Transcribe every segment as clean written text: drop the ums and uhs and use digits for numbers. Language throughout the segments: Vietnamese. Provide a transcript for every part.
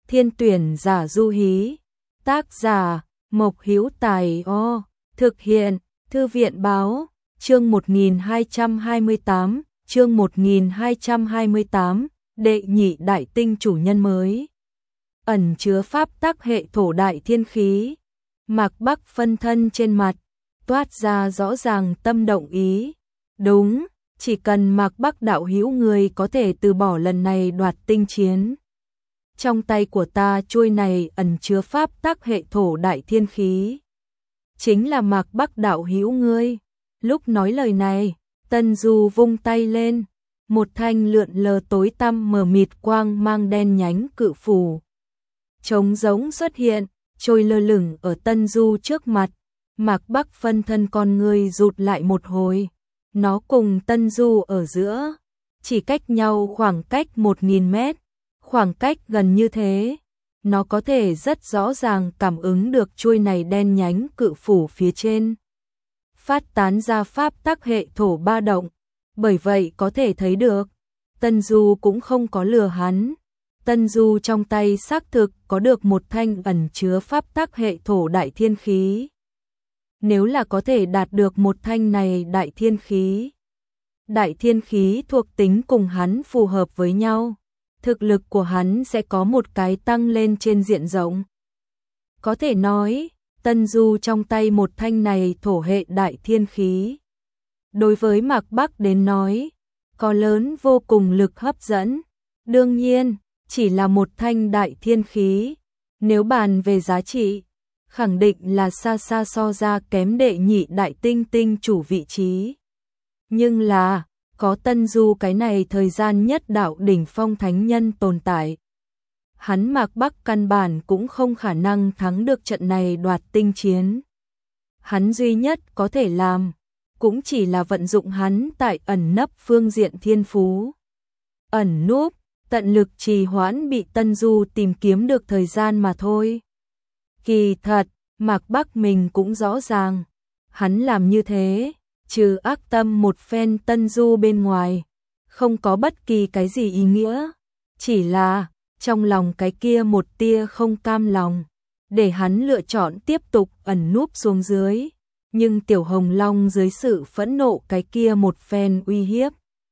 Thiên tuyển giả Du Hí. Tác giả Mộc Hữu Tài. Thực hiện Thư viện Báo. Chương 1228, chương 1228, đệ nhị đại tinh chủ nhân mới. Ẩn chứa pháp tắc hệ thổ đại thiên khí. Mạc Bắc phân thân trên mặt, toát ra rõ ràng tâm động ý. Đúng, chỉ cần Mạc Bắc đạo hữu người có thể từ bỏ lần này đoạt tinh chiến. Trong tay của ta chuôi này ẩn chứa pháp tắc hệ thổ đại thiên khí. Chính là Mạc Bắc đạo hữu ngươi. Lúc nói lời này, Tân Du vung tay lên, một thanh lượn lờ tối tăm mờ mịt quang mang đen nhánh cự phủ trống rỗng xuất hiện, trôi lơ lửng ở Tân Du trước mặt. Mạc Bắc phân thân con người rụt lại một hồi. Nó cùng Tân Du ở giữa, chỉ cách nhau khoảng cách 1000 mét, khoảng cách gần như thế. Nó có thể rất rõ ràng cảm ứng được chuôi này đen nhánh cự phủ phía trên phát tán ra pháp tắc hệ thổ ba động, bởi vậy có thể thấy được, Tân Du cũng không có lừa hắn. Tân Du trong tay xác thực có được một thanh ẩn chứa pháp tắc hệ thổ đại thiên khí. Nếu là có thể đạt được một thanh này đại thiên khí thuộc tính cùng hắn phù hợp với nhau, thực lực của hắn sẽ có một cái tăng lên trên diện rộng. Có thể nói, Tân Du trong tay một thanh này thổ hệ đại thiên khí, đối với Mạc Bắc đến nói, có lớn vô cùng lực hấp dẫn. Đương nhiên, chỉ là một thanh đại thiên khí, nếu bàn về giá trị, khẳng định là xa xa so ra kém đệ nhị đại tinh tinh chủ vị trí. Nhưng là, có Tân Du cái này thời gian nhất đạo đỉnh phong thánh nhân tồn tại, hắn Mạc Bắc căn bản cũng không khả năng thắng được trận này đoạt tinh chiến. Hắn duy nhất có thể làm, cũng chỉ là vận dụng hắn tại ẩn nấp phương diện thiên phú. Ẩn núp, tận lực trì hoãn bị Tân Du tìm kiếm được thời gian mà thôi. Kỳ thật, Mạc Bắc mình cũng rõ ràng, hắn làm như thế, trừ ác tâm một phen Tân Du bên ngoài, không có bất kỳ cái gì ý nghĩa, chỉ là trong lòng cái kia một tia không cam lòng, để hắn lựa chọn tiếp tục ẩn núp xuống dưới. Nhưng Tiểu Hồng Long dưới sự phẫn nộ cái kia một phen uy hiếp,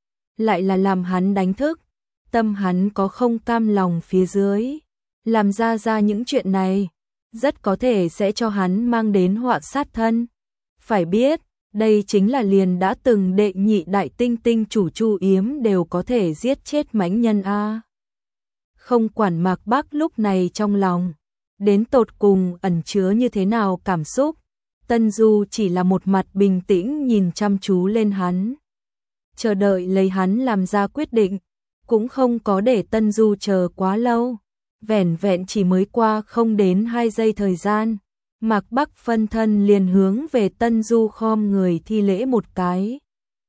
lại là làm hắn đánh thức, tâm hắn có không cam lòng phía dưới, làm ra những chuyện này, rất có thể sẽ cho hắn mang đến họa sát thân. Phải biết, đây chính là liền đã từng đệ nhị đại tinh tinh chủ Chu Yếm đều có thể giết chết mãnh nhân a. Không quản Mạc Bắc lúc này trong lòng đến tột cùng ẩn chứa như thế nào cảm xúc, Tân Du chỉ là một mặt bình tĩnh nhìn chăm chú lên hắn, chờ đợi lấy hắn làm ra quyết định, cũng không có để Tân Du chờ quá lâu. Vẻn vẹn chỉ mới qua không đến 2 giây thời gian, Mạc Bắc phân thân liền hướng về Tân Du khom người thi lễ một cái.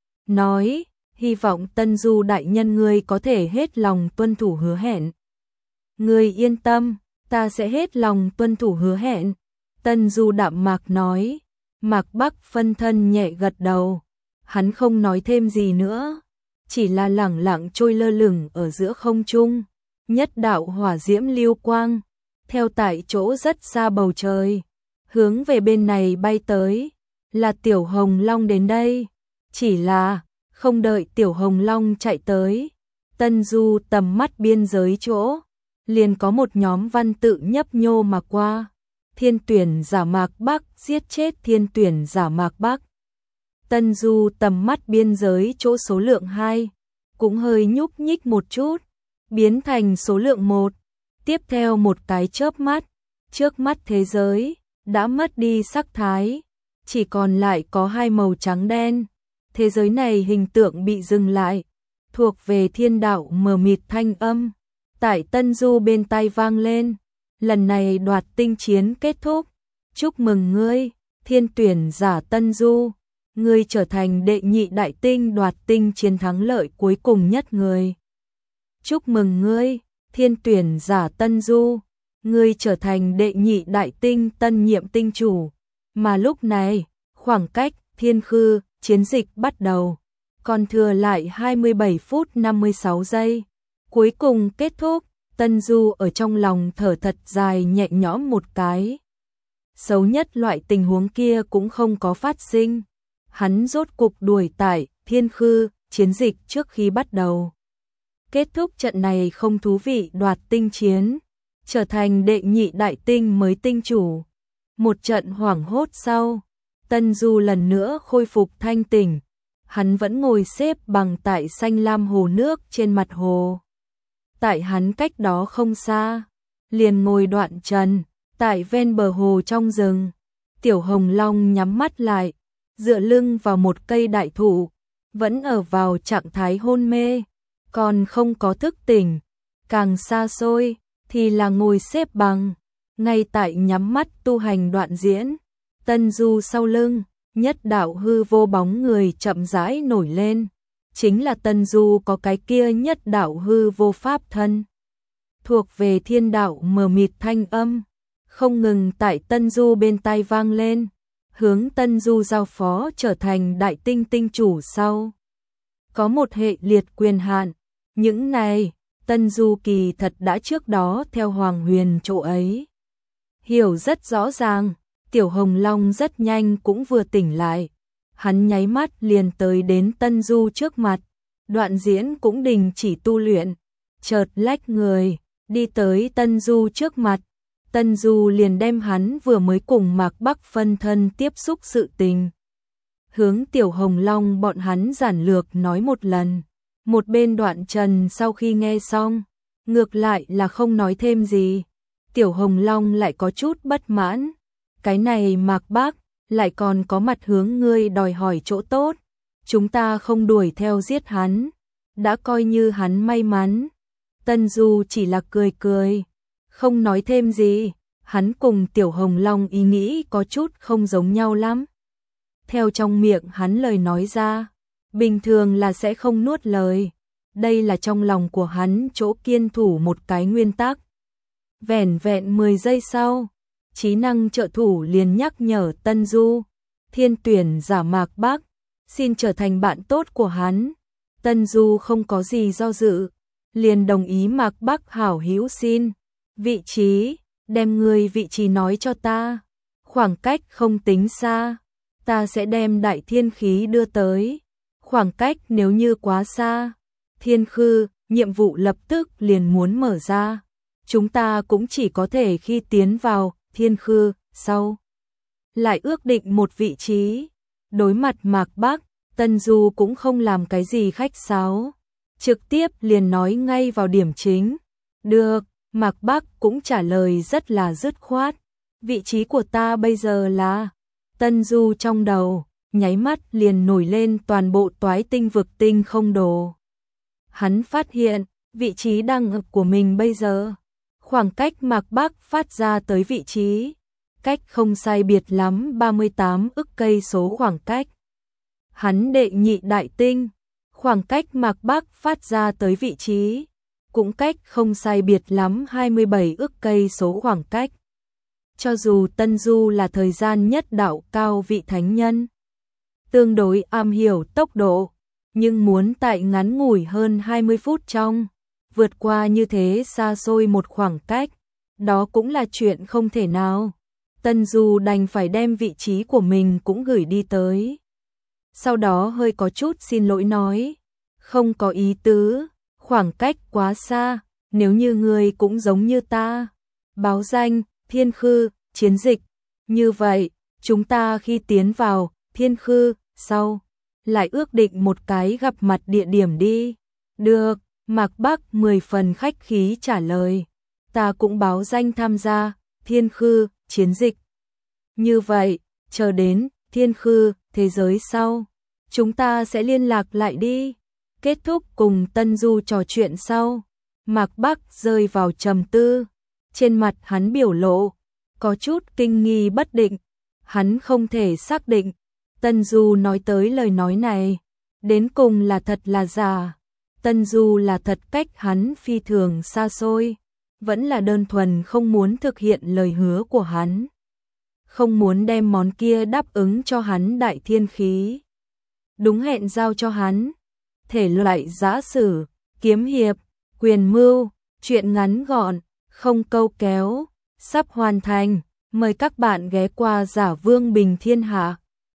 Nói, hy vọng Tân Du đại nhân ngươi có thể hết lòng tuân thủ hứa hẹn. Ngươi yên tâm, ta sẽ hết lòng tuân thủ hứa hẹn. Tân Du đạm mạc nói. Mạc Bắc phân thân nhẹ gật đầu. Hắn không nói thêm gì nữa, chỉ là lẳng lặng trôi lơ lửng ở giữa không trung. Nhất đạo hỏa diễm lưu quang, theo tại chỗ rất xa bầu trời, hướng về bên này bay tới, là Tiểu Hồng Long đến đây. Chỉ là, không đợi Tiểu Hồng Long chạy tới, Tân Du tầm mắt biên giới chỗ, liền có một nhóm văn tự nhấp nhô mà qua. Thiên tuyển giả Mạc Bắc giết chết thiên tuyển giả Mạc Bắc. Tân Du tầm mắt biên giới chỗ số lượng 2, cũng hơi nhúc nhích một chút, biến thành số lượng 1. Tiếp theo một cái chớp mắt, trước mắt thế giới đã mất đi sắc thái, chỉ còn lại có 2 màu trắng đen. Thế giới này hình tượng bị dừng lại, thuộc về thiên đạo mờ mịt thanh âm tại Tân Du bên tai vang lên. Lần này đoạt tinh chiến kết thúc, chúc mừng ngươi, thiên tuyển giả Tân Du, ngươi trở thành đệ nhị đại tinh đoạt tinh chiến thắng lợi cuối cùng nhất người. Chúc mừng ngươi, thiên tuyển giả Tân Du, ngươi trở thành đệ nhị đại tinh tân nhiệm tinh chủ. Mà lúc này, khoảng cách thiên khư chiến dịch bắt đầu, còn thừa lại 27 phút 56 giây. Cuối cùng kết thúc, Tân Du ở trong lòng thở thật dài nhẹ nhõm một cái. Xấu nhất loại tình huống kia cũng không có phát sinh. Hắn rốt cục đuổi tại Thiên Khư chiến dịch trước khi bắt đầu. Kết thúc trận này không thú vị đoạt tinh chiến, trở thành đệ nhị đại tinh mới tinh chủ. Một trận hoảng hốt sau, Tân Du lần nữa khôi phục thanh tỉnh. Hắn vẫn ngồi xếp bằng tại xanh lam hồ nước trên mặt hồ. Tại hắn cách đó không xa, liền ngồi đoạn trần, tại ven bờ hồ trong rừng. Tiểu Hồng Long nhắm mắt lại, dựa lưng vào một cây đại thụ, vẫn ở vào trạng thái hôn mê, còn không có thức tỉnh. Càng xa xôi thì là ngồi xếp bằng, ngay tại nhắm mắt tu hành đoạn diễn. Tân Du sau lưng, nhất đạo hư vô bóng người chậm rãi nổi lên. Chính là Tân Du có cái kia nhất đạo hư vô pháp thân. Thuộc về thiên đạo mờ mịt thanh âm, không ngừng tại Tân Du bên tai vang lên, hướng Tân Du giao phó trở thành đại tinh tinh chủ sau. Có một hệ liệt quyền hạn, những này, Tân Du kỳ thật đã trước đó theo Hoàng Huyền chỗ ấy. Hiểu rất rõ ràng, Tiểu Hồng Long rất nhanh cũng vừa tỉnh lại. Hắn nháy mắt liền tới đến Tân Du trước mặt, đoạn diễn cũng đình chỉ tu luyện, chợt lách người, đi tới Tân Du trước mặt. Tân Du liền đem hắn vừa mới cùng Mạc Bắc phân thân tiếp xúc sự tình. Hướng Tiểu Hồng Long bọn hắn giản lược nói một lần. Một bên đoạn trần sau khi nghe xong, ngược lại là không nói thêm gì. Tiểu Hồng Long lại có chút bất mãn. Cái này Mạc Bắc lại còn có mặt hướng ngươi đòi hỏi chỗ tốt. Chúng ta không đuổi theo giết hắn, đã coi như hắn may mắn. Tân Du chỉ là cười cười, không nói thêm gì. Hắn cùng Tiểu Hồng Long ý nghĩ có chút không giống nhau lắm. Theo trong miệng hắn lời nói ra, bình thường là sẽ không nuốt lời. Đây là trong lòng của hắn chỗ kiên thủ một cái nguyên tắc. Vẻn vẹn 10 giây sau, trí năng trợ thủ liền nhắc nhở Tân Du, thiên tuyển giả Mạc Bắc, xin trở thành bạn tốt của hắn. Tân Du không có gì do dự, liền đồng ý Mạc Bắc hảo hữu xin. Vị trí, đem người vị trí nói cho ta. Khoảng cách không tính xa, ta sẽ đem đại thiên khí đưa tới. Khoảng cách nếu như quá xa, Thiên Khư, nhiệm vụ lập tức liền muốn mở ra. Chúng ta cũng chỉ có thể khi tiến vào Thiên Khư, sau lại ước định một vị trí. Đối mặt Mạc Bắc, Tân Du cũng không làm cái gì khách sáo, trực tiếp liền nói ngay vào điểm chính. Được, Mạc Bắc cũng trả lời rất là dứt khoát. Vị trí của ta bây giờ là... Tân Du trong đầu, nháy mắt liền nổi lên toàn bộ toái tinh vực tinh không đồ. Hắn phát hiện, vị trí đang ở của mình bây giờ, khoảng cách Mạc Bắc phát ra tới vị trí, cách không sai biệt lắm 38 ức cây số khoảng cách. Hắn đệ nhị đại tinh, khoảng cách Mạc Bắc phát ra tới vị trí, cũng cách không sai biệt lắm 27 ức cây số khoảng cách. Cho dù Tân Du là thời gian nhất đạo cao vị thánh nhân, tương đối am hiểu tốc độ, nhưng muốn tại ngắn ngủi hơn 20 phút trong, vượt qua như thế xa xôi một khoảng cách, đó cũng là chuyện không thể nào. Tân Du đành phải đem vị trí của mình cũng gửi đi tới. Sau đó hơi có chút xin lỗi nói, không có ý tứ, khoảng cách quá xa, nếu như người cũng giống như ta, báo danh, Thiên Khư, chiến dịch, như vậy, chúng ta khi tiến vào Thiên Khư, sau, lại ước định một cái gặp mặt địa điểm đi. Được, Mạc Bắc 10 phần khách khí trả lời, ta cũng báo danh tham gia Thiên Khư, chiến dịch. Như vậy, chờ đến Thiên Khư, thế giới sau, chúng ta sẽ liên lạc lại đi. Kết thúc cùng Tân Du trò chuyện sau, Mạc Bắc rơi vào trầm tư, trên mặt hắn biểu lộ có chút kinh nghi bất định, hắn không thể xác định Tân Du nói tới lời nói này đến cùng là thật là giả. Tân Du là thật cách hắn phi thường xa xôi, vẫn là đơn thuần không muốn thực hiện lời hứa của hắn, không muốn đem món kia đáp ứng cho hắn đại thiên khí, đúng hẹn giao cho hắn. Thể loại giã sử, kiếm hiệp, quyền mưu, Chuyện ngắn gọn, không câu kéo, sắp hoàn thành. Mời các bạn ghé qua Giả Vương Bình Thiên Hạ.